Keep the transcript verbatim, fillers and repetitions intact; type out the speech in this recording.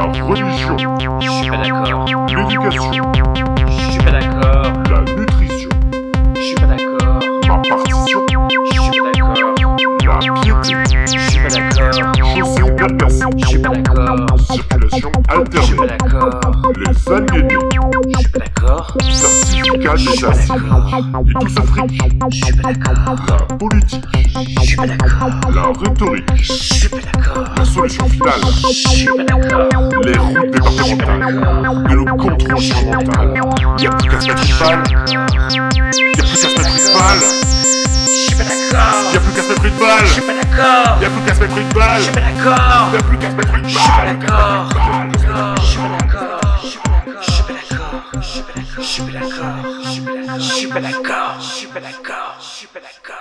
La religion. Je suis pas d'accord. L'éducation. Je suis pas d'accord. La nutrition. Je suis pas d'accord. Ma partition. Je suis pas d'accord. La piété. Je suis pas d'accord. Chaussée bien percée. Je suis pas d'accord. Circulation Je suis pas alternée. d'accord. Les aliénés. Je suis pas d'accord. Certificat Je suis pas d'état civil. d'accord. Et tout ça fric. Je suis pas d'accord. La politique. Je suis pas d'accord. La rhétorique. Je suis pas d'accord. La solution finale. Je suis pas d'accord. Les routes départementales. Et le contrôle parental. Y'a plus qu'à se mettre une balle. Y'a plus qu'à se mettre une balle. Je suis pas d'accord. Y'a plus qu'à se mettre une balle. Je suis pas d'accord. Y'a plus qu'à se mettre une balle. Je suis pas d'accord. Y'a plus qu'à se mettre une Je suis pas balle. d'accord. Je suis pas d'accord. Je suis pas d'accord. Je suis pas d'accord. Je suis pas d'accord. Je suis pas d'accord. Je suis pas d'accord. Je suis pas d'accord. Je suis pas d'accord.